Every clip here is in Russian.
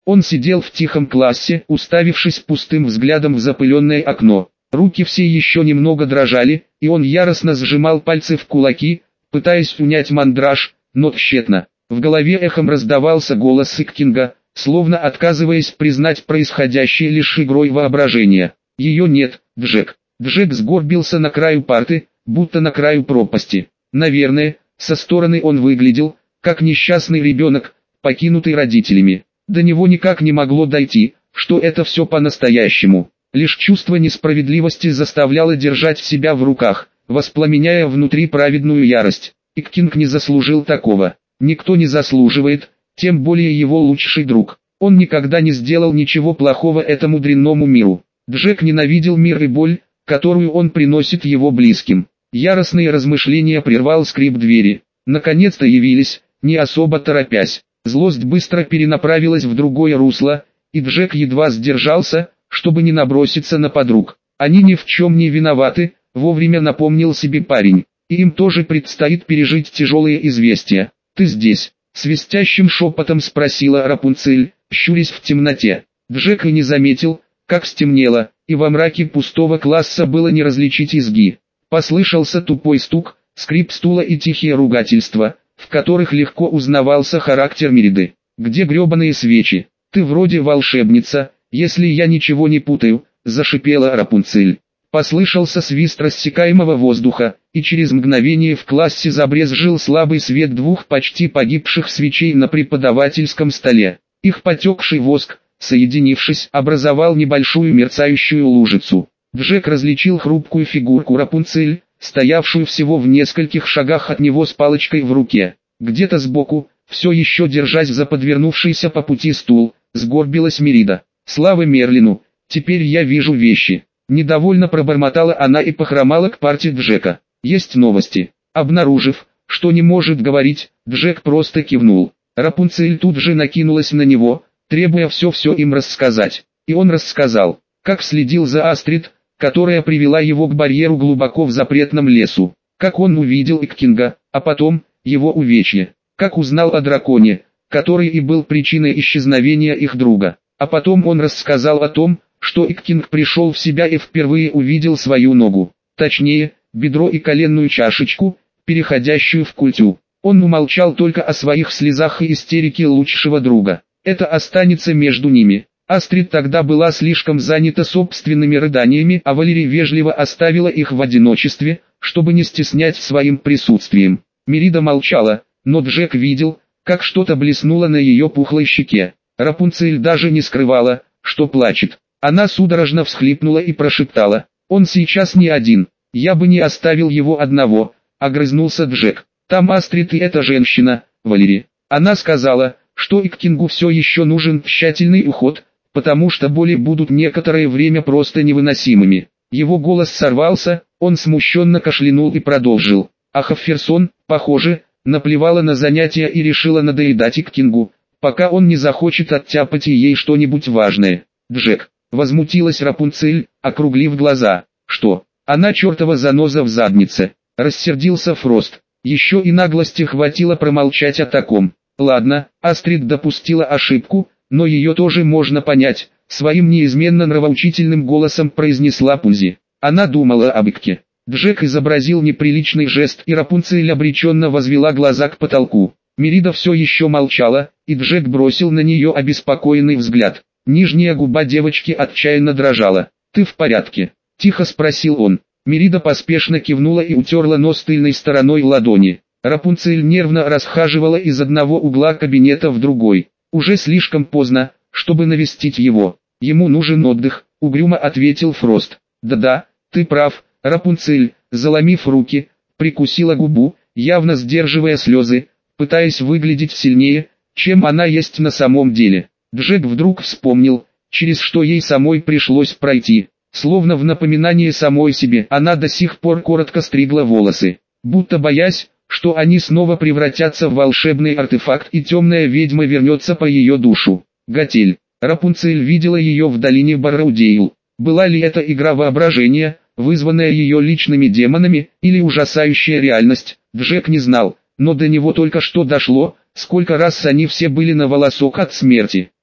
Он сидел в тихом классе, уставившись пустым взглядом в запыленное окно. Руки все еще немного дрожали, и он яростно сжимал пальцы в кулаки, пытаясь унять мандраж, но тщетно. В голове эхом раздавался голос Иккинга, словно отказываясь признать происходящее лишь игрой воображения. «Ее нет, Джек». Джек сгорбился на краю парты, будто на краю пропасти. Наверное, со стороны он выглядел, как несчастный ребенок, покинутый родителями. До него никак не могло дойти, что это все по-настоящему. Лишь чувство несправедливости заставляло держать себя в руках, воспламеняя внутри праведную ярость. Иккинг не заслужил такого. Никто не заслуживает, тем более его лучший друг. Он никогда не сделал ничего плохого этому дрянному миру. Джек ненавидел мир и боль, которую он приносит его близким. Яростные размышления прервал скрип двери. Наконец-то явились, не особо торопясь. Злость быстро перенаправилась в другое русло, и Джек едва сдержался, чтобы не наброситься на подруг. Они ни в чем не виноваты, вовремя напомнил себе парень. И им тоже предстоит пережить тяжелые известия. «Ты здесь?» — свистящим шепотом спросила Рапунцель, щурясь в темноте. Джек и не заметил, как стемнело, и во мраке пустого класса было не различить изги. Послышался тупой стук, скрип стула и тихие ругательства, в которых легко узнавался характер Мериды. «Где гребаные свечи? Ты вроде волшебница, если я ничего не путаю», — зашипела Рапунцель. Послышался свист рассекаемого воздуха, и через мгновение в классе забрезжил слабый свет двух почти погибших свечей на преподавательском столе. Их потекший воск, соединившись, образовал небольшую мерцающую лужицу. Джек различил хрупкую фигурку Рапунцель, стоявшую всего в нескольких шагах от него с палочкой в руке. Где-то сбоку, все еще держась за подвернувшийся по пути стул, сгорбилась Мерида. «Слава Мерлину, теперь я вижу вещи». Недовольно пробормотала она и похромала к парте Джека. «Есть новости». Обнаружив, что не может говорить, Джек просто кивнул. Рапунцель тут же накинулась на него, требуя все им рассказать. И он рассказал, как следил за Астрид, которая привела его к барьеру глубоко в запретном лесу. Как он увидел Иккинга, а потом, его увечье. Как узнал о драконе, который и был причиной исчезновения их друга. А потом он рассказал о том, что Иккинг пришел в себя и впервые увидел свою ногу. Точнее, бедро и коленную чашечку, переходящую в культю. Он умолчал только о своих слезах и истерике лучшего друга. Это останется между ними. Астрид тогда была слишком занята собственными рыданиями, а Валерий вежливо оставила их в одиночестве, чтобы не стеснять своим присутствием. Мерида молчала, но Джек видел, как что-то блеснуло на ее пухлой щеке. Рапунцель даже не скрывала, что плачет. Она судорожно всхлипнула и прошептала: «Он сейчас не один, я бы не оставил его одного», — огрызнулся Джек. «Там Астрид и эта женщина, Валерий. Она сказала, что Иккингу все еще нужен тщательный уход, потому что боли будут некоторое время просто невыносимыми». Его голос сорвался, он смущенно кашлянул и продолжил. А Хафферсон, похоже, наплевала на занятия и решила надоедать Иккингу, пока он не захочет оттяпать ей что-нибудь важное. «Джек», — возмутилась Рапунцель, округлив глаза. «Что? Она чертова заноза в заднице», — рассердился Фрост. Еще и наглости хватило промолчать о таком. «Ладно, Астрид допустила ошибку, но ее тоже можно понять», — своим неизменно нравоучительным голосом произнесла Пузи. Она думала об Икке. Джек изобразил неприличный жест, и Рапунцель обреченно возвела глаза к потолку. Мерида все еще молчала, и Джек бросил на нее обеспокоенный взгляд. Нижняя губа девочки отчаянно дрожала. «Ты в порядке?» – тихо спросил он. Мерида поспешно кивнула и утерла нос тыльной стороной ладони. Рапунцель нервно расхаживала из одного угла кабинета в другой. «Уже слишком поздно, чтобы навестить его. Ему нужен отдых», – угрюмо ответил Фрост. «Да-да, ты прав», – Рапунцель, заломив руки, прикусила губу, явно сдерживая слезы, пытаясь выглядеть сильнее, чем она есть на самом деле. Джек вдруг вспомнил, через что ей самой пришлось пройти. Словно в напоминание самой себе, она до сих пор коротко стригла волосы, будто боясь, что они снова превратятся в волшебный артефакт и темная ведьма вернется по ее душу. Готель. Рапунцель видела ее в долине Барроудейл. Была ли это игра воображения, вызванная ее личными демонами, или ужасающая реальность, Джек не знал, но до него только что дошло, сколько раз они все были на волосок от смерти.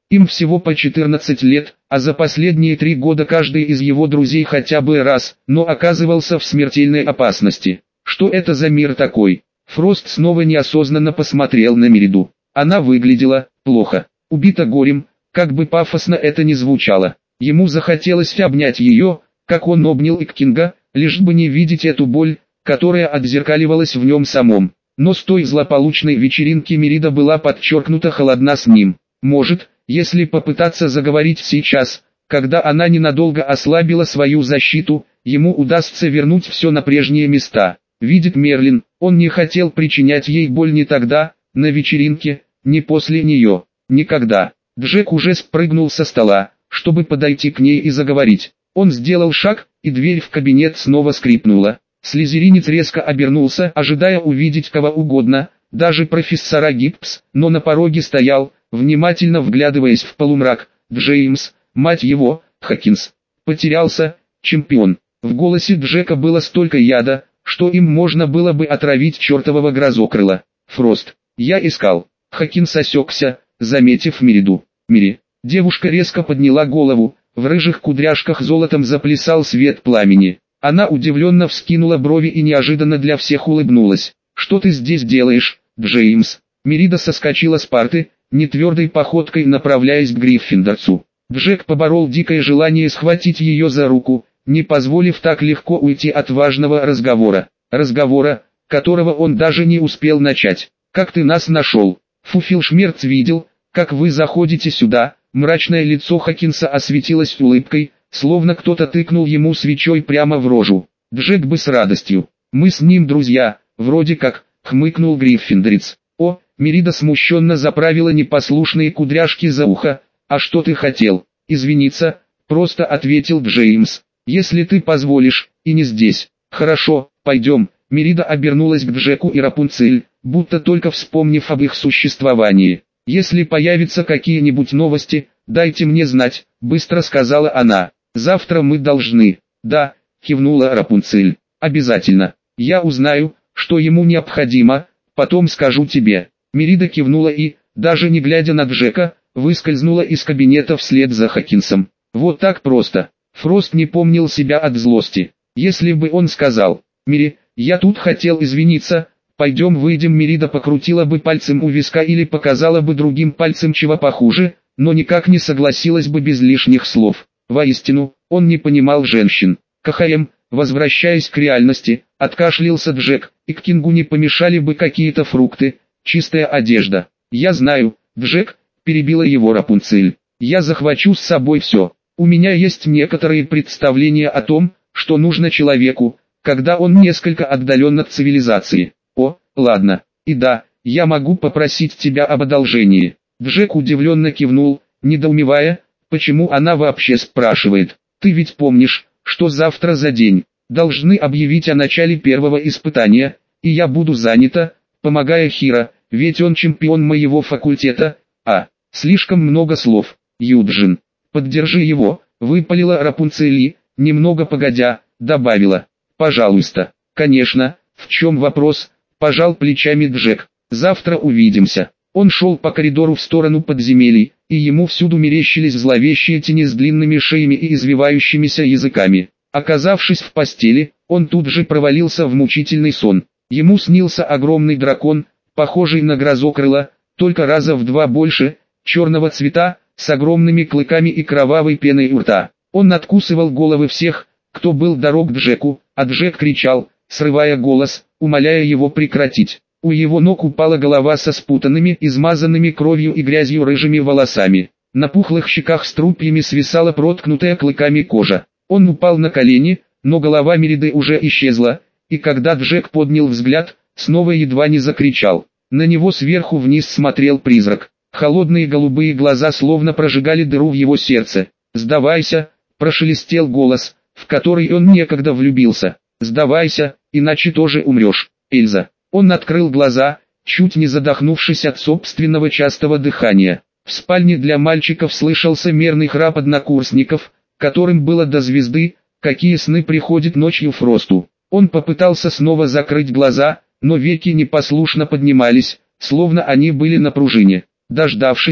Им всего по 14 лет, а за последние 3 года каждый из его друзей хотя бы раз, но оказывался в смертельной опасности. Что это за мир такой? Фрост снова неосознанно посмотрел на Мериду. Она выглядела плохо, убита горем, как бы пафосно это ни звучало. Ему захотелось обнять ее, как он обнял Иккинга, лишь бы не видеть эту боль, которая отзеркаливалась в нем самом. Но с той злополучной вечеринки Мерида была подчеркнуто холодна с ним. Может, если попытаться заговорить сейчас, когда она ненадолго ослабила свою защиту, ему удастся вернуть все на прежние места. Видит Мерлин, он не хотел причинять ей боль ни тогда, на вечеринке, ни после нее, никогда. Джек уже спрыгнул со стола, чтобы подойти к ней и заговорить. Он сделал шаг, и дверь в кабинет снова скрипнула. Слизеринец резко обернулся, ожидая увидеть кого угодно, даже профессора Гибс, но на пороге стоял, внимательно вглядываясь в полумрак, Джеймс, мать его, Хокинс. Потерялся, чемпион. В голосе Джека было столько яда, что им можно было бы отравить чертового грозокрыла. Фрост. Я искал. Хокинс осекся, заметив Мериду. Мири. Девушка резко подняла голову, в рыжих кудряшках золотом заплясал свет пламени. Она удивленно вскинула брови и неожиданно для всех улыбнулась. «Что ты здесь делаешь, Джеймс?» Мерида соскочила с парты, нетвердой походкой направляясь к Гриффиндорцу. Джек поборол дикое желание схватить ее за руку, не позволив так легко уйти от важного разговора. Разговора, которого он даже не успел начать. «Как ты нас нашел?» Фуфелшмерц видел, как вы заходите сюда. Мрачное лицо Хокинса осветилось улыбкой, словно кто-то тыкнул ему свечой прямо в рожу. Джек бы с радостью. «Мы с ним друзья, вроде как», — хмыкнул Гриффиндорец. «О», — Мерида смущенно заправила непослушные кудряшки за ухо. «А что ты хотел?» «Извиниться», — просто ответил Джеймс. «Если ты позволишь, и не здесь». «Хорошо, пойдем». Мерида обернулась к Джеку и Рапунцель, будто только вспомнив об их существовании. «Если появятся какие-нибудь новости, дайте мне знать», — быстро сказала она. «Завтра мы должны». «Да», — кивнула Рапунцель. «Обязательно. Я узнаю, что ему необходимо, потом скажу тебе». Мерида кивнула и, даже не глядя на Джека, выскользнула из кабинета вслед за Хокинсом. Вот так просто. Фрост не помнил себя от злости. Если бы он сказал: «Мири, я тут хотел извиниться, пойдем выйдем», Мерида покрутила бы пальцем у виска или показала бы другим пальцем чего похуже, но никак не согласилась бы без лишних слов. Воистину, он не понимал женщин. КХМ, возвращаясь к реальности, откашлялся Джек, и к Кингу не помешали бы какие-то фрукты, чистая одежда. «Я знаю, Джек», — перебила его Рапунцель. «Я захвачу с собой все. У меня есть некоторые представления о том, что нужно человеку, когда он несколько отдален от цивилизации». «О, ладно, и да, я могу попросить тебя об одолжении». Джек удивленно кивнул, недоумевая, почему она вообще спрашивает. «Ты ведь помнишь, что завтра за день? Должны объявить о начале первого испытания, и я буду занята, помогая Хиро, ведь он чемпион моего факультета». Слишком много слов, Юджин. «Поддержи его», — выпалила Рапунцель, немного погодя, добавила. «Пожалуйста». «Конечно, в чем вопрос?» — пожал плечами Джек. «Завтра увидимся». Он шел по коридору в сторону подземелий, и ему всюду мерещились зловещие тени с длинными шеями и извивающимися языками. Оказавшись в постели, он тут же провалился в мучительный сон. Ему снился огромный дракон, похожий на грозокрыла, только раза в 2 больше, черного цвета, с огромными клыками и кровавой пеной у рта. Он откусывал головы всех, кто был дорог Джеку, а Джек кричал, срывая голос, умоляя его прекратить. У его ног упала голова со спутанными, измазанными кровью и грязью рыжими волосами. На пухлых щеках струпьями свисала проткнутая клыками кожа. Он упал на колени, но голова Мериды уже исчезла, и когда Джек поднял взгляд, снова едва не закричал. На него сверху вниз смотрел призрак. Холодные голубые глаза словно прожигали дыру в его сердце. «Сдавайся», — прошелестел голос, в который он некогда влюбился. «Сдавайся, иначе тоже умрешь, Эльза». Он открыл глаза, чуть не задохнувшись от собственного частого дыхания. В спальне для мальчиков слышался мерный храп однокурсников, которым было до звезды, какие сны приходят ночью Фросту. Он попытался снова закрыть глаза, но веки непослушно поднимались, словно они были на пружине. Дождавшись,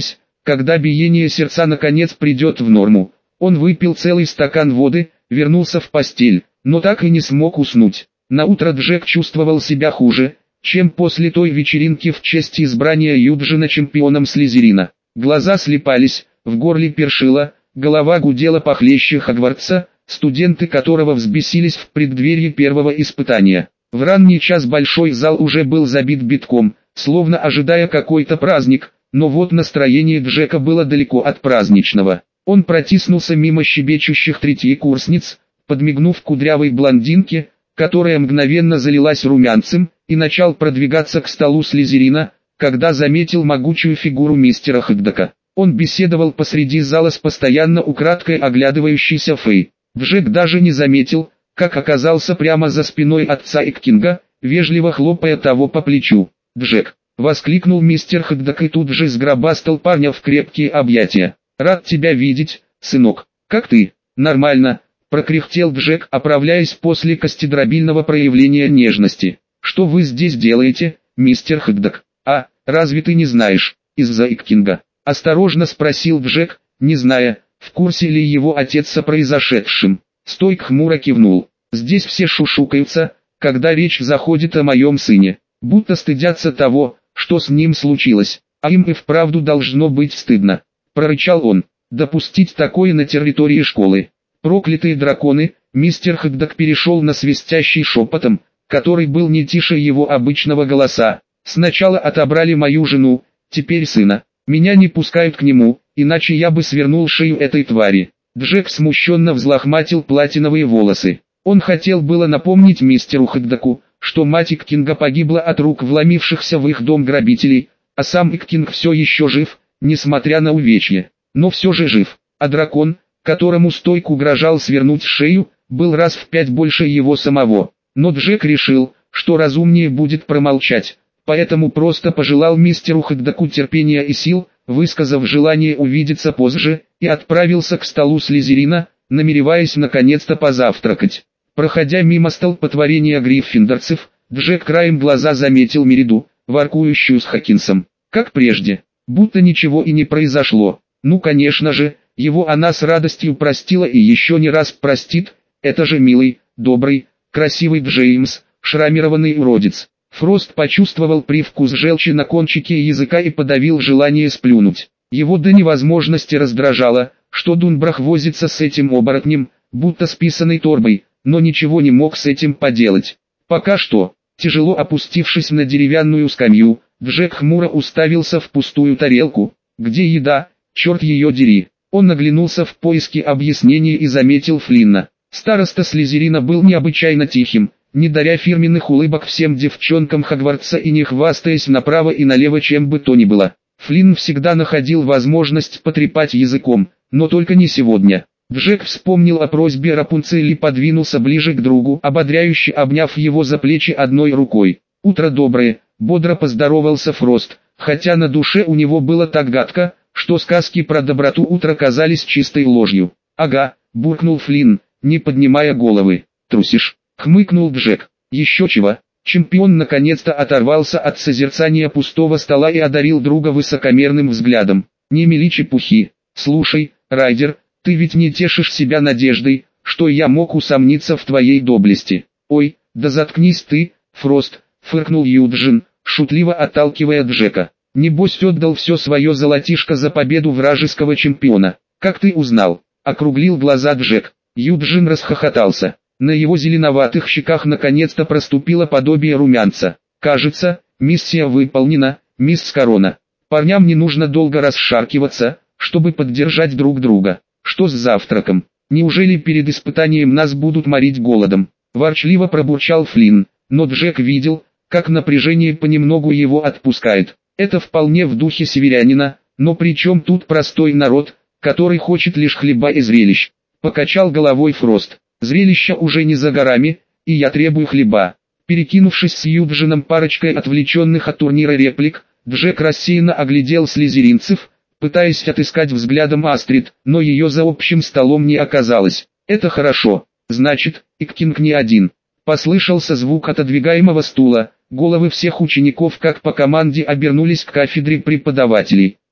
когда биение сердца наконец придет в норму. Он выпил целый стакан воды, вернулся в постель, но так и не смог уснуть. Наутро Джек чувствовал себя хуже, чем после той вечеринки в честь избрания Юджина чемпионом Слизерина. Глаза слипались, в горле першило, голова гудела похлеще Хогвартса, студенты которого взбесились в преддверии первого испытания. В ранний час большой зал уже был забит битком, словно ожидая какой-то праздник, но вот настроение Джека было далеко от праздничного. Он протиснулся мимо щебечущих третьекурсниц, подмигнув кудрявой блондинке, которая мгновенно залилась румянцем, и начал продвигаться к столу Слизерина, когда заметил могучую фигуру мистера Хэгдока. Он беседовал посреди зала с постоянно украдкой оглядывающейся Фэй. Джек даже не заметил, как оказался прямо за спиной отца Иккинга, вежливо хлопая того по плечу. «Джек!» — воскликнул мистер Хэгдок и тут же сгробастал парня в крепкие объятия. «Рад тебя видеть, сынок. Как ты?» «Нормально», — прокряхтел Джек, оправляясь после костедробильного проявления нежности. «Что вы здесь делаете, мистер Хэгдок?» «А, разве ты не знаешь?» «Из-за Иккинга?» — осторожно спросил Джек, не зная, в курсе ли его отец о произошедшем. Стойк хмуро кивнул. «Здесь все шушукаются, когда речь заходит о моем сыне, будто стыдятся того, что с ним случилось, а им и вправду должно быть стыдно», — прорычал он. «Допустить такое на территории школы. Проклятые драконы!» Мистер Хэгдок перешел на свистящий шепотом, который был не тише его обычного голоса. «Сначала отобрали мою жену, теперь сына. Меня не пускают к нему, иначе я бы свернул шею этой твари». Джек смущенно взлохматил платиновые волосы. Он хотел было напомнить мистеру Хэгдоку, что мать Иккинга погибла от рук вломившихся в их дом грабителей, а сам Иккинг все еще жив, несмотря на увечья. Но все же жив, а дракон, которому Стойк угрожал свернуть шею, был раз в 5 больше его самого. Но Джек решил, что разумнее будет промолчать, поэтому просто пожелал мистеру Хэгдоку терпения и сил, высказав желание увидеться позже, и отправился к столу Слизерина, намереваясь наконец-то позавтракать. Проходя мимо столпотворения гриффиндорцев, Джек краем глаза заметил Мериду, воркующую с Хокинсом. Как прежде, будто ничего и не произошло. Ну конечно же, его она с радостью простила и еще не раз простит, это же милый, добрый, красивый Джеймс, шрамированный уродец. Фрост почувствовал привкус желчи на кончике языка и подавил желание сплюнуть. Его до невозможности раздражало, что Дунбрах возится с этим оборотнем, будто с писаной торбой, но ничего не мог с этим поделать. Пока что, тяжело опустившись на деревянную скамью, Джек хмуро уставился в пустую тарелку. «Где еда? Черт ее дери!» Он оглянулся в поиске объяснений и заметил Флинна. Староста Слизерина был необычайно тихим, не даря фирменных улыбок всем девчонкам Хогвартса и не хвастаясь направо и налево чем бы то ни было. Флинн всегда находил возможность потрепать языком, но только не сегодня. Джек вспомнил о просьбе Рапунцель и подвинулся ближе к другу, ободряюще обняв его за плечи одной рукой. «Утро доброе», — бодро поздоровался Фрост, хотя на душе у него было так гадко, что сказки про доброту утра казались чистой ложью. «Ага», — буркнул Флинн, не поднимая головы. «Трусишь?» — хмыкнул Джек. «Еще чего?» Чемпион наконец-то оторвался от созерцания пустого стола и одарил друга высокомерным взглядом. «Не мели чепухи. Слушай, Райдер, ты ведь не тешишь себя надеждой, что я мог усомниться в твоей доблести». «Ой, да заткнись ты, Фрост», — фыркнул Юджин, шутливо отталкивая Джека. «Небось отдал все свое золотишко за победу вражеского чемпиона. Как ты узнал?» — округлил глаза Джек. Юджин расхохотался. На его зеленоватых щеках наконец-то проступило подобие румянца. «Кажется, миссия выполнена, мисс Корона. Парням не нужно долго расшаркиваться, чтобы поддержать друг друга. Что с завтраком? Неужели перед испытанием нас будут морить голодом?» Ворчливо пробурчал Флинн, но Джек видел, как напряжение понемногу его отпускает. Это вполне в духе северянина, но при чем тут простой народ, который хочет лишь хлеба и зрелищ? Покачал головой Фрост. «Зрелище уже не за горами, и я требую хлеба». Перекинувшись с Юджином парочкой отвлеченных от турнира реплик, Джек рассеянно оглядел слизеринцев, пытаясь отыскать взглядом Астрид, но ее за общим столом не оказалось. «Это хорошо. Значит, Иккинг не один». Послышался звук отодвигаемого стула, головы всех учеников как по команде обернулись к кафедре преподавателей.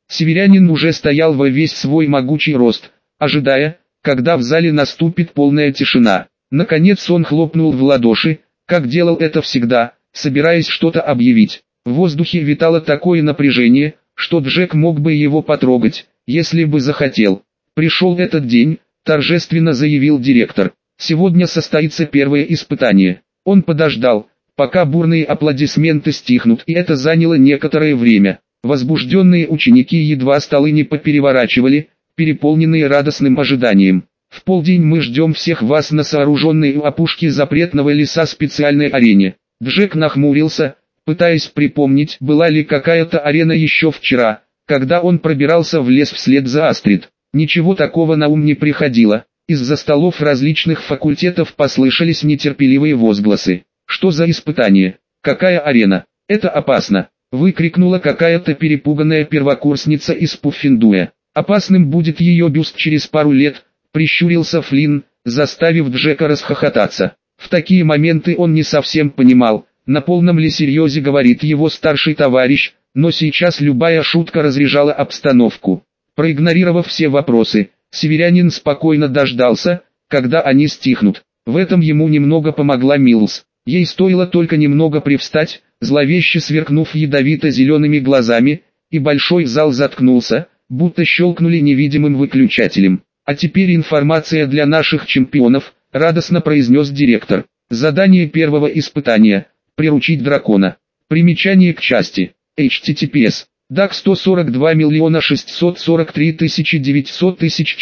Северянин уже стоял во весь свой могучий рост, ожидая, когда в зале наступит полная тишина. Наконец он хлопнул в ладоши, как делал это всегда, собираясь что-то объявить. В воздухе витало такое напряжение, что Джек мог бы его потрогать, если бы захотел. «Пришел этот день», – торжественно заявил директор. «Сегодня состоится первое испытание». Он подождал, пока бурные аплодисменты стихнут, и это заняло некоторое время. Возбужденные ученики едва столы не попереворачивали, переполненные радостным ожиданием. «В полдень мы ждем всех вас на сооруженной у опушки запретного леса специальной арене». Джек нахмурился, пытаясь припомнить, была ли какая-то арена еще вчера, когда он пробирался в лес вслед за Астрид. Ничего такого на ум не приходило. Из-за столов различных факультетов послышались нетерпеливые возгласы. «Что за испытание? Какая арена? Это опасно!» — выкрикнула какая-то перепуганная первокурсница из Пуффендуя. «Опасным будет ее бюст через пару лет», — прищурился Флинн, заставив Джека расхохотаться. В такие моменты он не совсем понимал, на полном ли серьезе говорит его старший товарищ, но сейчас любая шутка разряжала обстановку. Проигнорировав все вопросы, северянин спокойно дождался, когда они стихнут. В этом ему немного помогла Милс. Ей стоило только немного привстать, зловеще сверкнув ядовито-зелеными глазами, и большой зал заткнулся, будто щелкнули невидимым выключателем. «А теперь информация для наших чемпионов», — радостно произнес директор. «Задание первого испытания — приручить дракона». Примечание к части. https. DAC 142 643 900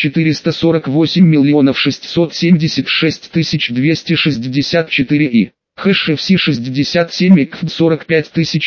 448 676 264 и хэш FC 67 ИКФ 45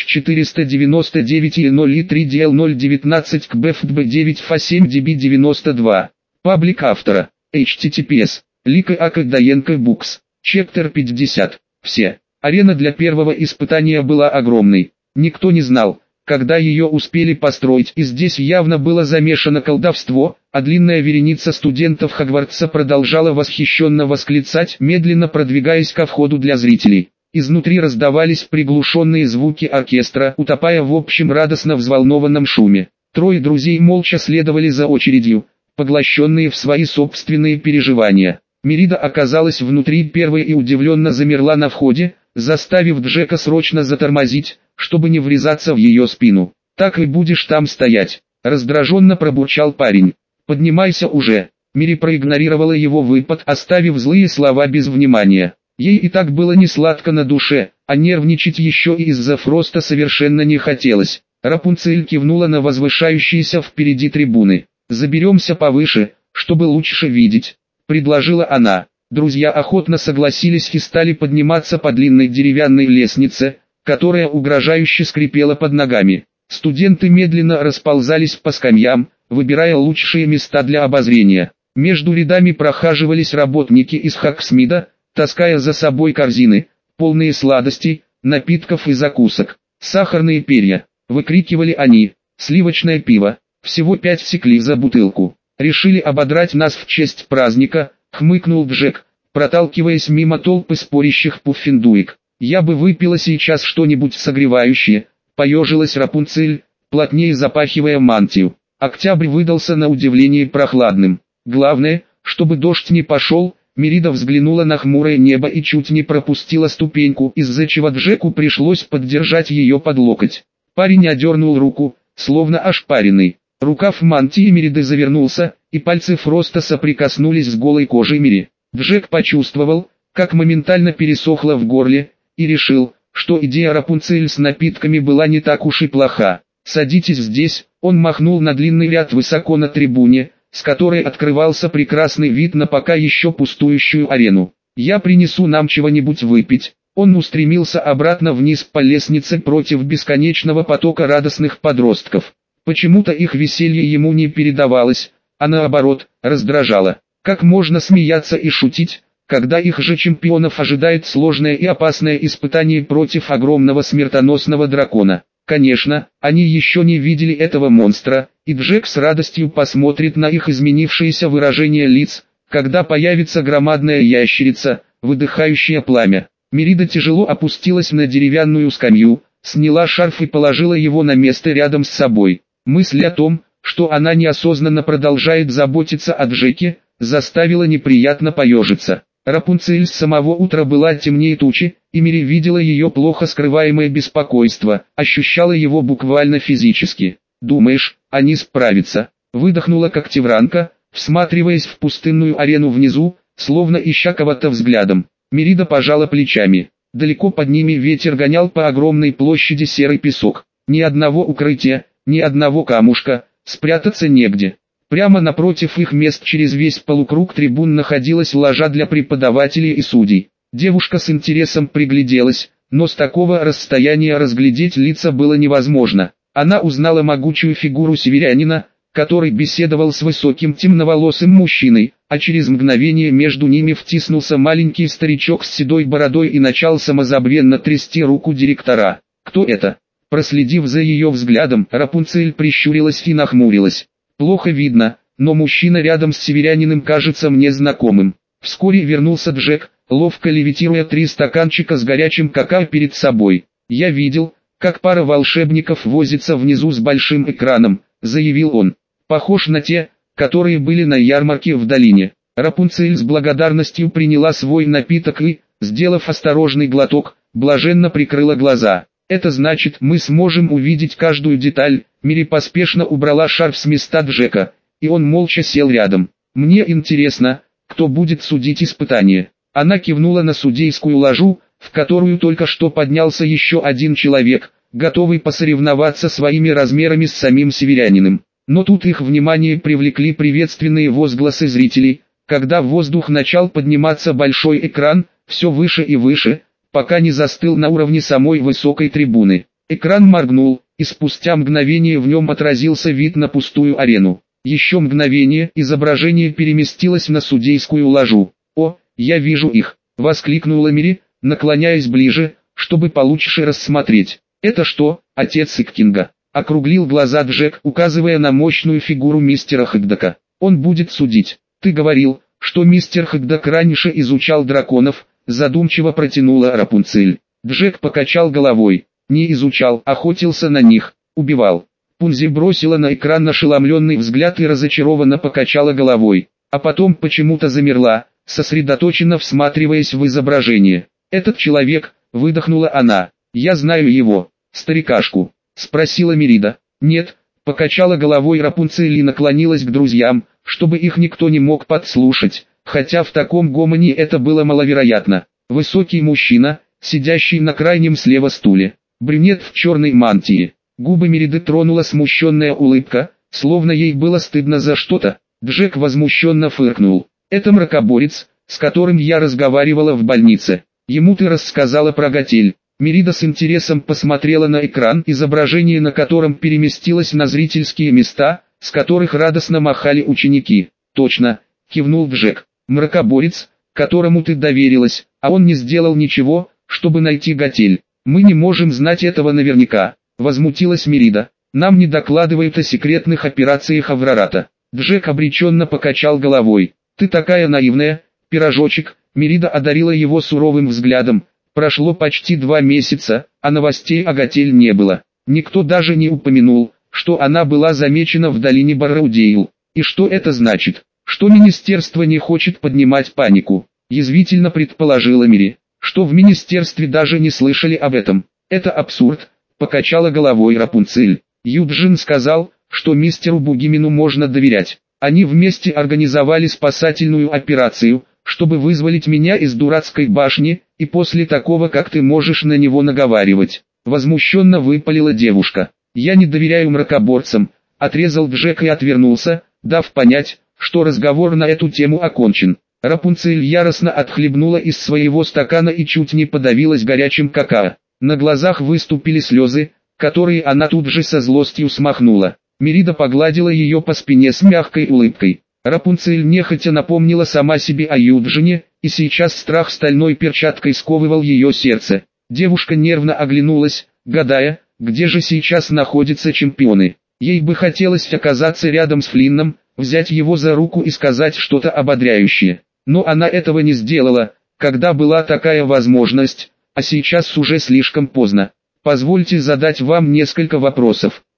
499 и 0 и 3 DL 019 КБФБ 9 FA7 DB 92. Паблик автора. https. Лика Акадаенко Букс. Чептер 50. Все. Арена для первого испытания была огромной. Никто не знал, когда ее успели построить, и здесь явно было замешано колдовство, а длинная вереница студентов Хогвартса продолжала восхищенно восклицать, медленно продвигаясь ко входу для зрителей. Изнутри раздавались приглушенные звуки оркестра, утопая в общем радостно взволнованном шуме. Трое друзей молча следовали за очередью, поглощенные в свои собственные переживания. Мерида оказалась внутри первой и удивленно замерла на входе, заставив Джека срочно затормозить, чтобы не врезаться в ее спину. «Так и будешь там стоять», — раздраженно пробурчал парень. «Поднимайся уже». Мири проигнорировала его выпад, оставив злые слова без внимания. Ей и так было несладко на душе, а нервничать еще и из-за Фроста совершенно не хотелось. Рапунцель кивнула на возвышающиеся впереди трибуны. «Заберемся повыше, чтобы лучше видеть», — предложила она. Друзья охотно согласились и стали подниматься по длинной деревянной лестнице, которая угрожающе скрипела под ногами. Студенты медленно расползались по скамьям, выбирая лучшие места для обозрения. Между рядами прохаживались работники из Хоксмида, таская за собой корзины, полные сладостей, напитков и закусок. «Сахарные перья!» — выкрикивали они. «Сливочное пиво! Всего 5 секли за бутылку! Решили ободрать нас в честь праздника!» — хмыкнул Джек, проталкиваясь мимо толпы спорящих пуффендуек. «Я бы выпила сейчас что-нибудь согревающее», — поежилась Рапунцель, плотнее запахивая мантию. Октябрь выдался на удивление прохладным. Главное, чтобы дождь не пошел. Мерида взглянула на хмурое небо и чуть не пропустила ступеньку, из-за чего Джеку пришлось поддержать ее под локоть. Парень одернул руку, словно ошпаренный. Рукав мантии Мериды завернулся, и пальцы Фроста соприкоснулись с голой кожей Мири. Джек почувствовал, как моментально пересохло в горле, и решил, что идея Рапунцель с напитками была не так уж и плоха. «Садитесь здесь», — он махнул на длинный ряд высоко на трибуне, с которой открывался прекрасный вид на пока еще пустующую арену. «Я принесу нам чего-нибудь выпить». Он устремился обратно вниз по лестнице против бесконечного потока радостных подростков. Почему-то их веселье ему не передавалось, а наоборот, раздражало. Как можно смеяться и шутить, когда их же чемпионов ожидает сложное и опасное испытание против огромного смертоносного дракона? Конечно, они еще не видели этого монстра, и Джек с радостью посмотрит на их изменившееся выражение лиц, когда появится громадная ящерица, выдыхающая пламя. Мерида тяжело опустилась на деревянную скамью, сняла шарф и положила его на место рядом с собой. Мысль о том, что она неосознанно продолжает заботиться о Джеке, заставило неприятно поежиться. Рапунцель с самого утра была темнее тучи, и Мири видела ее плохо скрываемое беспокойство, ощущала его буквально физически. «Думаешь, они справятся?» — выдохнула Когтевранка, всматриваясь в пустынную арену внизу, словно ища кого-то взглядом. Мирида пожала плечами. Далеко под ними ветер гонял по огромной площади серый песок. Ни одного укрытия, ни одного камушка, спрятаться негде. Прямо напротив их мест через весь полукруг трибун находилась ложа для преподавателей и судей. Девушка с интересом пригляделась, но с такого расстояния разглядеть лица было невозможно. Она узнала могучую фигуру северянина, который беседовал с высоким темноволосым мужчиной, а через мгновение между ними втиснулся маленький старичок с седой бородой и начал самозабвенно трясти руку директора. «Кто это?» Проследив за ее взглядом, Рапунцель прищурилась и нахмурилась. «Плохо видно, но мужчина рядом с северянином кажется мне знакомым». Вскоре вернулся Джек, ловко левитируя 3 стаканчика с горячим какао перед собой. «Я видел, как пара волшебников возится внизу с большим экраном», — заявил он. «Похож на те, которые были на ярмарке в долине». Рапунцель с благодарностью приняла свой напиток и, сделав осторожный глоток, блаженно прикрыла глаза. «Это значит, мы сможем увидеть каждую деталь». Мири поспешно убрала шарф с места Джека, и он молча сел рядом. «Мне интересно, кто будет судить испытание». Она кивнула на судейскую ложу, в которую только что поднялся еще один человек, готовый посоревноваться своими размерами с самим северянином. Но тут их внимание привлекли приветственные возгласы зрителей, когда в воздух начал подниматься большой экран, все выше и выше, пока не застыл на уровне самой высокой трибуны. Экран моргнул, и спустя мгновение в нем отразился вид на пустую арену. Еще мгновение, изображение переместилось на судейскую ложу. «О, я вижу их!» — воскликнула Мири, наклоняясь ближе, чтобы получше рассмотреть. «Это что, отец Иккинга?» — округлил глаза Джек, указывая на мощную фигуру мистера Хэгдака. «Он будет судить. Ты говорил, что мистер Хэгдак раньше изучал драконов», — задумчиво протянула Рапунцель. Джек покачал головой. «Не изучал, охотился на них, убивал». Пунзи бросила на экран ошеломленный взгляд и разочарованно покачала головой, а потом почему-то замерла, сосредоточенно всматриваясь в изображение. «Этот человек», — выдохнула она, — «я знаю его, старикашку», — спросила Мирида. «Нет», — покачала головой Рапунцель и наклонилась к друзьям, чтобы их никто не мог подслушать, хотя в таком гомоне это было маловероятно. Высокий мужчина, сидящий на крайнем слева стуле, брюнет в черной мантии. Губы Мириды тронула смущенная улыбка, словно ей было стыдно за что-то. Джек возмущенно фыркнул. «Это мракоборец, с которым я разговаривала в больнице. Ему ты рассказала про Готель». Мирида с интересом посмотрела на экран, изображение на котором переместилось на зрительские места, с которых радостно махали ученики. «Точно», — кивнул Джек. «Мракоборец, которому ты доверилась, а он не сделал ничего, чтобы найти Готель. Мы не можем знать этого наверняка», — возмутилась Мирида. «Нам не докладывают о секретных операциях Аврората». Джек обреченно покачал головой. «Ты такая наивная, пирожочек», — Мирида одарила его суровым взглядом. «Прошло почти 2 месяца, а новостей о Готель не было. Никто даже не упомянул, что она была замечена в долине Барраудейл. И что это значит? Что министерство не хочет поднимать панику?» Язвительно предположила Мири. «Что в министерстве даже не слышали об этом. Это абсурд», — покачала головой Рапунцель. «Юджин сказал, что мистеру Бугимину можно доверять. Они вместе организовали спасательную операцию, чтобы вызволить меня из дурацкой башни, и после такого как ты можешь на него наговаривать?» Возмущенно выпалила девушка. «Я не доверяю мракоборцам», — отрезал Джек и отвернулся, дав понять, что разговор на эту тему окончен. Рапунцель яростно отхлебнула из своего стакана и чуть не подавилась горячим какао. На глазах выступили слезы, которые она тут же со злостью смахнула. Мирида погладила ее по спине с мягкой улыбкой. Рапунцель нехотя напомнила сама себе о Юджине, и сейчас страх стальной перчаткой сковывал ее сердце. Девушка нервно оглянулась, гадая, где же сейчас находятся чемпионы. Ей бы хотелось оказаться рядом с Флинном, взять его за руку и сказать что-то ободряющее. Но она этого не сделала, когда была такая возможность, а сейчас уже слишком поздно. «Позвольте задать вам несколько вопросов».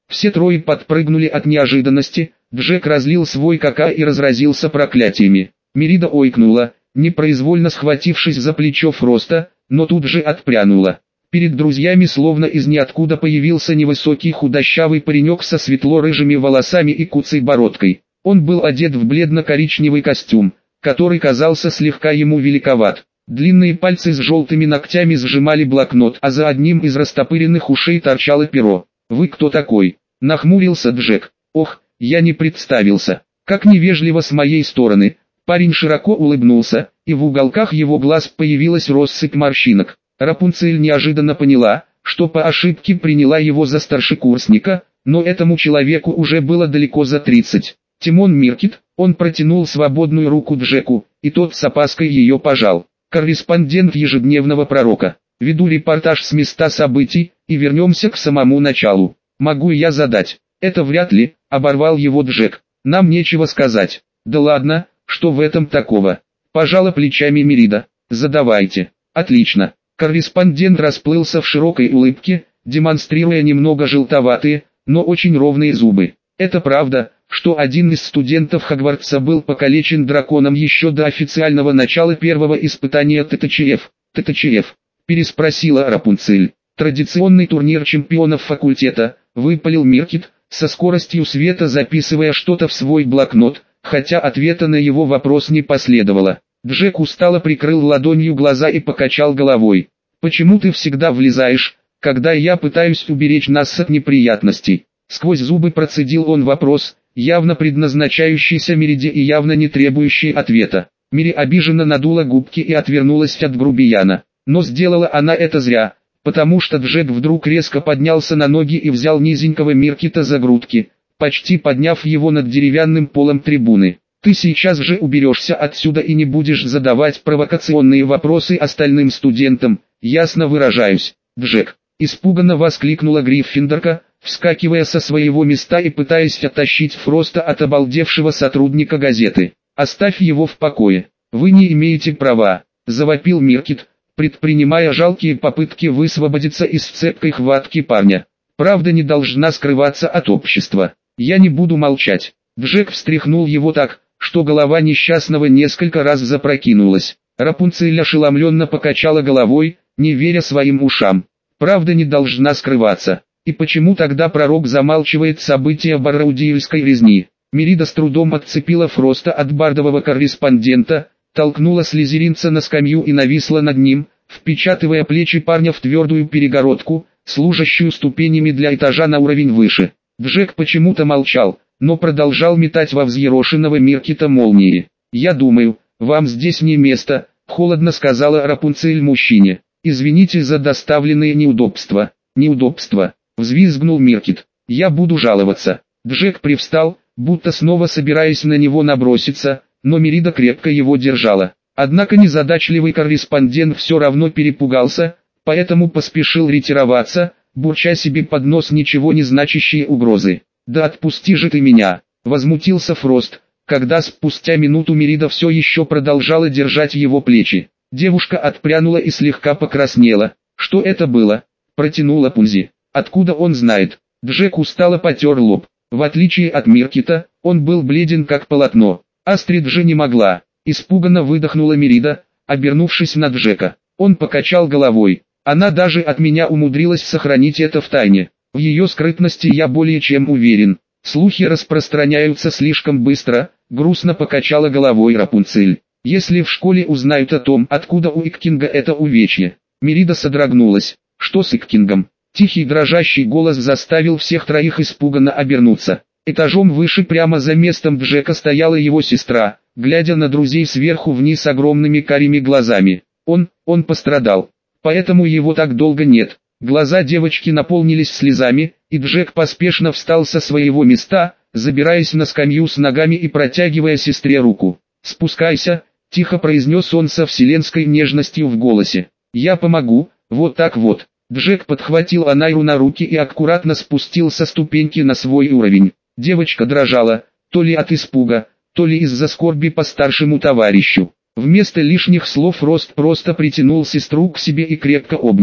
Все трое подпрыгнули от неожиданности, Джек разлил свой кака и разразился проклятиями. Мерида ойкнула, непроизвольно схватившись за плечо Фроста, но тут же отпрянула. Перед друзьями словно из ниоткуда появился невысокий худощавый паренек со светло-рыжими волосами и куцей бородкой. Он был одет в бледно-коричневый костюм, который казался слегка ему великоват. Длинные пальцы с желтыми ногтями сжимали блокнот, а за одним из растопыренных ушей торчало перо. «Вы кто такой?» — нахмурился Джек. «Ох, я не представился. Как невежливо с моей стороны». Парень широко улыбнулся, и в уголках его глаз появилась россыпь морщинок. Рапунцель неожиданно поняла, что по ошибке приняла его за старшекурсника, но этому человеку уже было далеко за 30. Тимон Миркит, он протянул свободную руку Джеку, и тот с опаской ее пожал. Корреспондент ежедневного пророка. Веду репортаж с места событий, и вернемся к самому началу. Могу я задать? Это вряд ли, оборвал его Джек. Нам нечего сказать. Да ладно, что в этом такого? Пожала плечами Мерида. Задавайте. Отлично. Корреспондент расплылся в широкой улыбке, демонстрируя немного желтоватые, но очень ровные зубы. Это правда, что один из студентов Хогвартса был покалечен драконом еще до официального начала первого испытания ТТЧФ. ТТЧФ? Переспросила Рапунцель. Традиционный турнир чемпионов факультета, выпалил Миркит, со скоростью света записывая что-то в свой блокнот, хотя ответа на его вопрос не последовало. Джек устало прикрыл ладонью глаза и покачал головой. «Почему ты всегда влезаешь, когда я пытаюсь уберечь нас от неприятностей?» Сквозь зубы процедил он вопрос, явно предназначающийся Мериде и явно не требующий ответа. Мири обиженно надула губки и отвернулась от грубияна. Но сделала она это зря, потому что Джек вдруг резко поднялся на ноги и взял низенького Миркита за грудки, почти подняв его над деревянным полом трибуны. «Ты сейчас же уберешься отсюда и не будешь задавать провокационные вопросы остальным студентам, ясно выражаюсь, Джек», — испуганно воскликнула Гриффиндорка, вскакивая со своего места и пытаясь оттащить Фроста от обалдевшего сотрудника газеты. «Оставь его в покое, вы не имеете права», — завопил Миркит, предпринимая жалкие попытки высвободиться из цепкой хватки парня. «Правда не должна скрываться от общества. Я не буду молчать». Джек встряхнул его так, что голова несчастного несколько раз запрокинулась. Рапунцель ошеломленно покачала головой, не веря своим ушам. «Правда не должна скрываться. И почему тогда пророк замалчивает события Барраудиэльской резни?» Мерида с трудом отцепила Фроста от бардового корреспондента, толкнула слизеринца на скамью и нависла над ним, впечатывая плечи парня в твердую перегородку, служащую ступенями для этажа на уровень выше. Джек почему-то молчал, но продолжал метать во взъерошенного Миркита молнии. «Я думаю, вам здесь не место», — холодно сказала Рапунцель мужчине. «Извините за доставленные неудобства». «Неудобства», — взвизгнул Миркит. «Я буду жаловаться». Джек привстал, будто снова собираясь на него наброситься, но Мерида крепко его держала. Однако незадачливый корреспондент все равно перепугался, поэтому поспешил ретироваться, бурча себе под нос ничего не значащие угрозы. «Да отпусти же ты меня!» — возмутился Фрост, когда спустя минуту Мерида все еще продолжала держать его плечи. Девушка отпрянула и слегка покраснела. «Что это было?» — протянула Пунзи. «Откуда он знает?» Джек устало потер лоб. В отличие от Миркита, он был бледен как полотно. Астрид же не могла. Испуганно выдохнула Мерида, обернувшись на Джека. Он покачал головой. «Она даже от меня умудрилась сохранить это в тайне. В ее скрытности я более чем уверен. Слухи распространяются слишком быстро», — грустно покачала головой Рапунцель. «Если в школе узнают о том, откуда у Иккинга это увечье». Мерида содрогнулась. «Что с Иккингом?» Тихий дрожащий голос заставил всех троих испуганно обернуться. Этажом выше прямо за местом Джека стояла его сестра, глядя на друзей сверху вниз огромными карими глазами. Он пострадал. Поэтому его так долго нет. Глаза девочки наполнились слезами, и Джек поспешно встал со своего места, забираясь на скамью с ногами и протягивая сестре руку. «Спускайся», — тихо произнес он со вселенской нежностью в голосе. «Я помогу, вот так вот». Джек подхватил Анайру на руки и аккуратно спустил со ступеньки на свой уровень. Девочка дрожала, то ли от испуга, то ли из-за скорби по старшему товарищу. Вместо лишних слов Рост просто притянул сестру к себе и крепко обнял.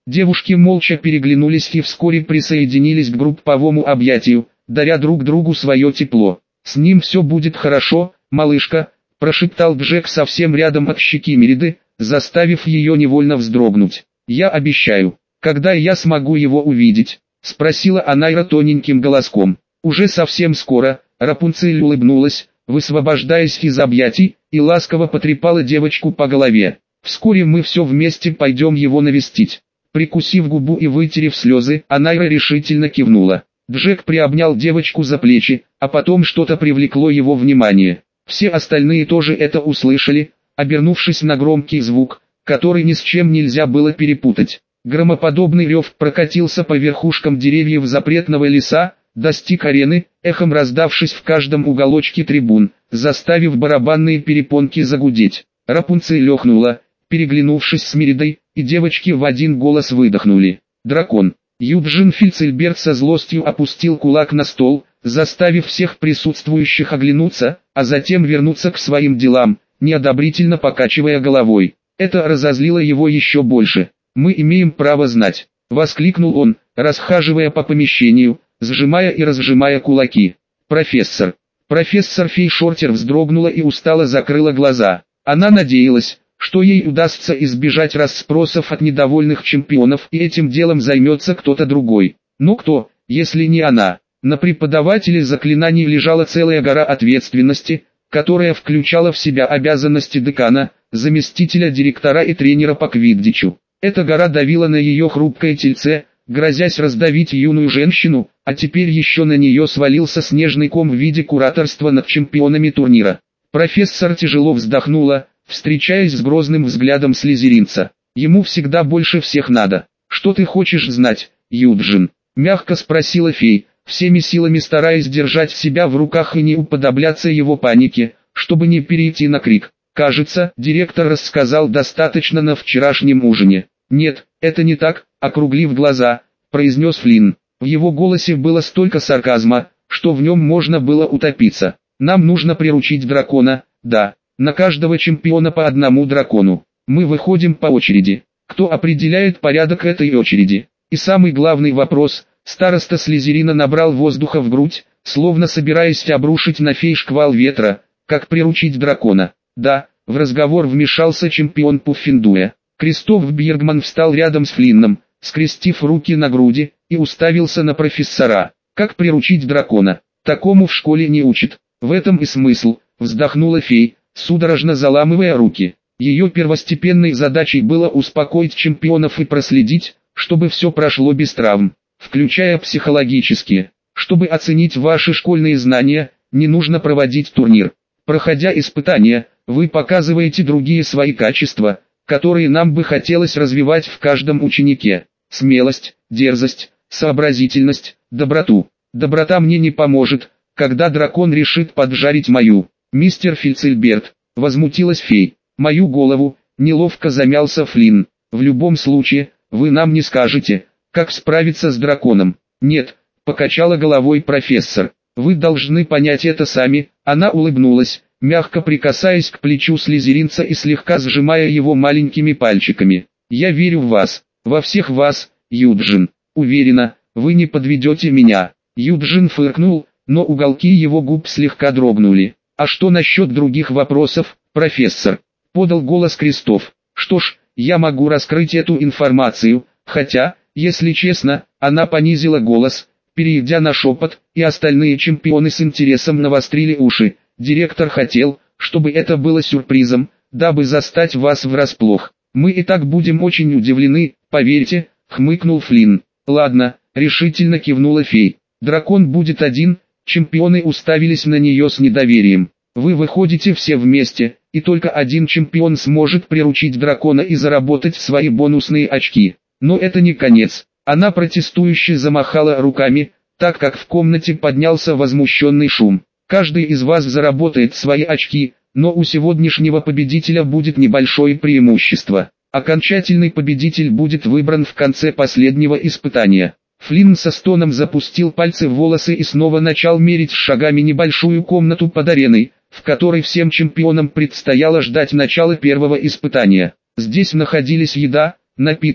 Девушки молча переглянулись и вскоре присоединились к групповому объятию, даря друг другу свое тепло. «С ним все будет хорошо, малышка», – прошептал Джек совсем рядом от щеки Мериды, заставив ее невольно вздрогнуть. «Я обещаю. Когда я смогу его увидеть?» – спросила Анайра тоненьким голоском. «Уже совсем скоро», – Рапунцель улыбнулась, высвобождаясь из объятий, и ласково потрепала девочку по голове. «Вскоре мы все вместе пойдем его навестить». Прикусив губу и вытерев слезы, Анайра решительно кивнула. Джек приобнял девочку за плечи, а потом что-то привлекло его внимание. Все остальные тоже это услышали, обернувшись на громкий звук, который ни с чем нельзя было перепутать. Громоподобный рев прокатился по верхушкам деревьев запретного леса, достиг арены, эхом раздавшись в каждом уголочке трибун, заставив барабанные перепонки загудеть. Рапунцель лёхнула, переглянувшись с Меридой, и девочки в один голос выдохнули. «Дракон!» Юджин Фицельберт со злостью опустил кулак на стол, заставив всех присутствующих оглянуться, а затем вернуться к своим делам, неодобрительно покачивая головой. Это разозлило его еще больше. «Мы имеем право знать!» — воскликнул он, расхаживая по помещению, сжимая и разжимая кулаки. «Профессор!» Профессор Фейшортер вздрогнула и устало закрыла глаза. Она надеялась, что ей удастся избежать расспросов от недовольных чемпионов и этим делом займется кто-то другой. Но кто, если не она? На преподавателе заклинаний лежала целая гора ответственности, которая включала в себя обязанности декана, заместителя директора и тренера по квиддичу. Эта гора давила на ее хрупкое тельце, грозясь раздавить юную женщину, а теперь еще на нее свалился снежный ком в виде кураторства над чемпионами турнира. Профессор тяжело вздохнула, встречаясь с грозным взглядом слизеринца. Ему всегда больше всех надо. «Что ты хочешь знать, Юджин?» – мягко спросила фей, всеми силами стараясь держать себя в руках и не уподобляться его панике, чтобы не перейти на крик. «Кажется, директор рассказал достаточно на вчерашнем ужине». «Нет, это не так», – округлив глаза, произнес Флинн. В его голосе было столько сарказма, что в нем можно было утопиться. «Нам нужно приручить дракона, да. На каждого чемпиона по одному дракону. Мы выходим по очереди. Кто определяет порядок этой очереди?» И самый главный вопрос, староста Слизерина набрал воздуха в грудь, словно собираясь обрушить на фей шквал ветра, как приручить дракона. «Да», в разговор вмешался чемпион Пуффендуя. Кристоф Бьергман встал рядом с Флинном, скрестив руки на груди, и уставился на профессора. «Как приручить дракона? Такому в школе не учат». «В этом и смысл», вздохнула фей, судорожно заламывая руки. Ее первостепенной задачей было успокоить чемпионов и проследить, чтобы все прошло без травм, включая психологические. Чтобы оценить ваши школьные знания, не нужно проводить турнир. Проходя испытания, вы показываете другие свои качества, которые нам бы хотелось развивать в каждом ученике. Смелость, дерзость, сообразительность, доброту. Доброта мне не поможет, когда дракон решит поджарить мою. «Мистер Фицельберт», — возмутилась фей, — «мою голову», — неловко замялся Флинн. «В любом случае, вы нам не скажете, как справиться с драконом». «Нет», — покачала головой профессор, — «вы должны понять это сами». Она улыбнулась, мягко прикасаясь к плечу слизеринца и слегка сжимая его маленькими пальчиками. «Я верю в вас, во всех вас, Юджин. Уверена, вы не подведете меня». Юджин фыркнул, но уголки его губ слегка дрогнули. «А что насчет других вопросов, профессор?» – подал голос Кристоф. «Что ж, я могу раскрыть эту информацию, хотя, если честно», она понизила голос, перейдя на шепот, и остальные чемпионы с интересом навострили уши. «Директор хотел, чтобы это было сюрпризом, дабы застать вас врасплох. Мы и так будем очень удивлены, поверьте», – хмыкнул Флинн. «Ладно», – решительно кивнула фей. «Дракон будет один». Чемпионы уставились на нее с недоверием. «Вы выходите все вместе, и только один чемпион сможет приручить дракона и заработать свои бонусные очки. Но это не конец». Она протестующе замахала руками, так как в комнате поднялся возмущенный шум. «Каждый из вас заработает свои очки, но у сегодняшнего победителя будет небольшое преимущество. Окончательный победитель будет выбран в конце последнего испытания». Флинн со стоном запустил пальцы в волосы и снова начал мерить шагами небольшую комнату под ареной, в которой всем чемпионам предстояло ждать начала первого испытания. Здесь находились еда, напитки,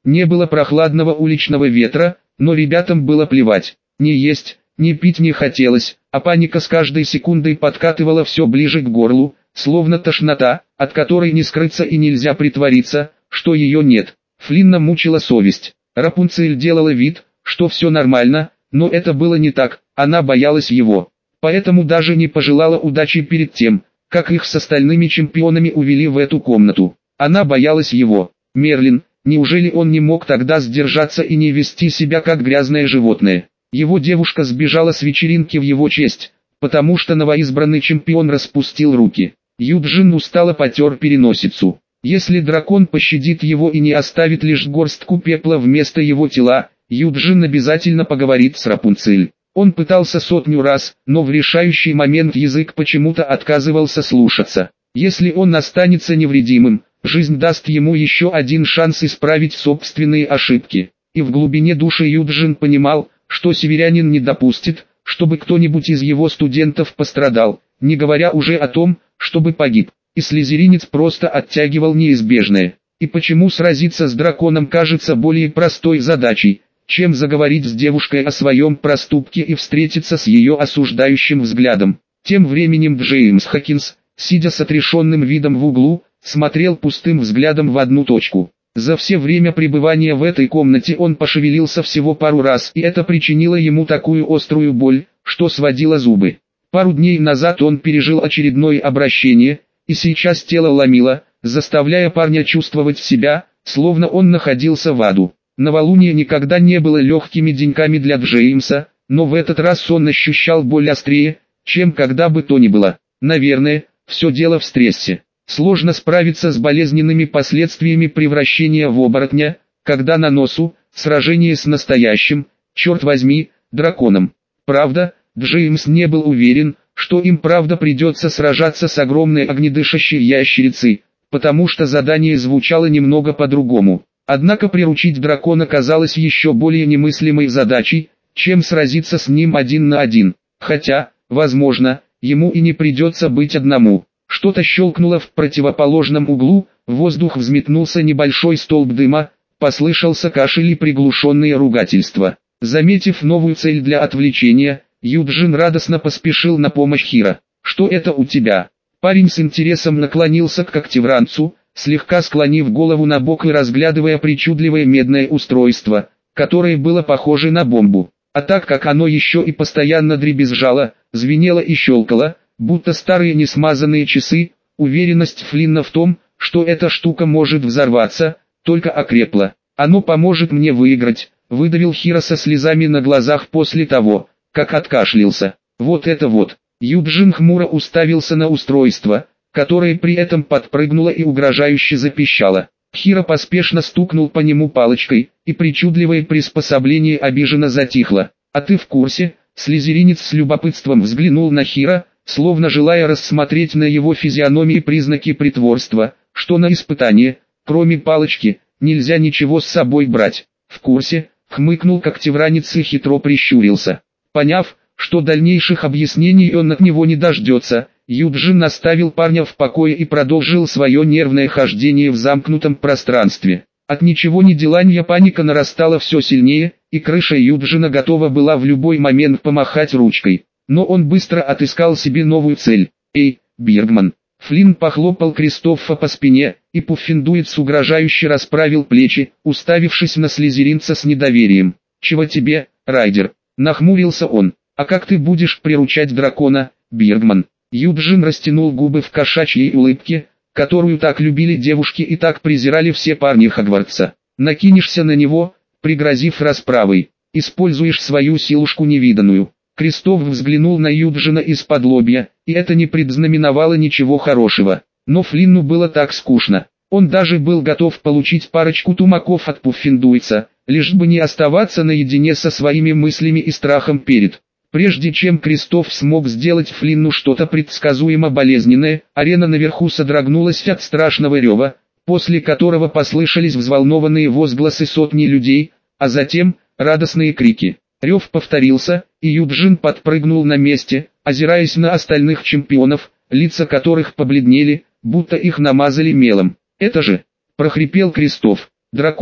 Не было прохладного уличного ветра, но ребятам было плевать. Ни есть, ни пить не хотелось, а паника с каждой секундой подкатывала все ближе к горлу, словно тошнота, от которой не скрыться и нельзя притвориться, что ее нет. Флинна мучила совесть. Рапунцель делала вид, что все нормально, но это было не так, она боялась его. Поэтому даже не пожелала удачи перед тем, как их с остальными чемпионами увели в эту комнату. Она боялась его. Мерлин, неужели он не мог тогда сдержаться и не вести себя как грязное животное? Его девушка сбежала с вечеринки в его честь, потому что новоизбранный чемпион распустил руки. Юджин устало потер переносицу. Если дракон пощадит его и не оставит лишь горстку пепла вместо его тела, Юджин обязательно поговорит с Рапунцель. Он пытался 100 раз, но в решающий момент язык почему-то отказывался слушаться. Если он останется невредимым, жизнь даст ему еще один шанс исправить собственные ошибки. И в глубине души Юджин понимал, что северянин не допустит, чтобы кто-нибудь из его студентов пострадал, не говоря уже о том, чтобы погиб. И слизеринец просто оттягивал неизбежное. И почему сразиться с драконом кажется более простой задачей, чем заговорить с девушкой о своем проступке и встретиться с ее осуждающим взглядом. Тем временем Джеймс Хокинс, сидя с отрешенным видом в углу, смотрел пустым взглядом в одну точку. За все время пребывания в этой комнате он пошевелился всего пару раз, и это причинило ему такую острую боль, что сводило зубы. Пару дней назад он пережил очередное обращение, и сейчас тело ломило, заставляя парня чувствовать себя, словно он находился в аду. Новолуние никогда не было легкими деньками для Джеймса, но в этот раз он ощущал боль острее, чем когда бы то ни было. Наверное, все дело в стрессе. Сложно справиться с болезненными последствиями превращения в оборотня, когда на носу сражение с настоящим, черт возьми, драконом. Правда, Джеймс не был уверен, что им правда придется сражаться с огромной огнедышащей ящерицей, потому что задание звучало немного по-другому. Однако приручить дракона казалось еще более немыслимой задачей, чем сразиться с ним один на один. Хотя, возможно, ему и не придется быть одному. Что-то щелкнуло в противоположном углу, в воздух взметнулся небольшой столб дыма, послышался кашель и приглушенные ругательства. Заметив новую цель для отвлечения, Юджин радостно поспешил на помощь Хиро. «Что это у тебя?» Парень с интересом наклонился к когтевранцу, слегка склонив голову на бок и разглядывая причудливое медное устройство, которое было похоже на бомбу. А так как оно еще и постоянно дребезжало, звенело и щелкало, будто старые несмазанные часы, уверенность Флинна в том, что эта штука может взорваться, только окрепла. «Оно поможет мне выиграть», — выдавил Хиро со слезами на глазах после того, как откашлялся. «Вот это вот». Юджин хмуро уставился на устройство, которое при этом подпрыгнуло и угрожающе запищало. Хиро поспешно стукнул по нему палочкой, и причудливое приспособление обиженно затихло. «А ты в курсе?» Слизеринец с любопытством взглянул на Хиро, словно желая рассмотреть на его физиономии признаки притворства, что на испытание, кроме палочки, нельзя ничего с собой брать. «В курсе», — хмыкнул когтевранец и хитро прищурился. Поняв, что дальнейших объяснений он от него не дождется, Юджин оставил парня в покое и продолжил свое нервное хождение в замкнутом пространстве. От ничего не делания паника нарастала все сильнее, и крыша Юджина готова была в любой момент помахать ручкой. Но он быстро отыскал себе новую цель. «Эй, Биргман!» Флинн похлопал Кристоффа по спине, и Пуффендуйц угрожающе расправил плечи, уставившись на слизеринца с недоверием. «Чего тебе, Райдер?» Нахмурился он. «А как ты будешь приручать дракона, Биргман?» Юджин растянул губы в кошачьей улыбке, которую так любили девушки и так презирали все парни Хогвартса. «Накинешься на него, пригрозив расправой. Используешь свою силушку невиданную». Кристоф взглянул на Юджина из-под лобья, и это не предзнаменовало ничего хорошего. Но Флинну было так скучно. Он даже был готов получить парочку тумаков от Пуффендуйца, лишь бы не оставаться наедине со своими мыслями и страхом перед. Прежде чем Кристоф смог сделать Флинну что-то предсказуемо болезненное, арена наверху содрогнулась от страшного рева, после которого послышались взволнованные возгласы сотни людей, а затем радостные крики. Рев повторился, и Юджин подпрыгнул на месте, озираясь на остальных чемпионов, лица которых побледнели, будто их намазали мелом. «Это же!» – прохрипел Кристоф. «Дракон,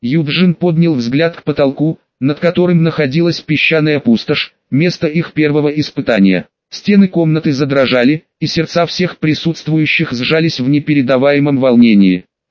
Юджин поднял взгляд к потолку, над которым находилась песчаная пустошь, место их первого испытания. Стены комнаты задрожали, и сердца всех присутствующих сжались в непередаваемом волнении.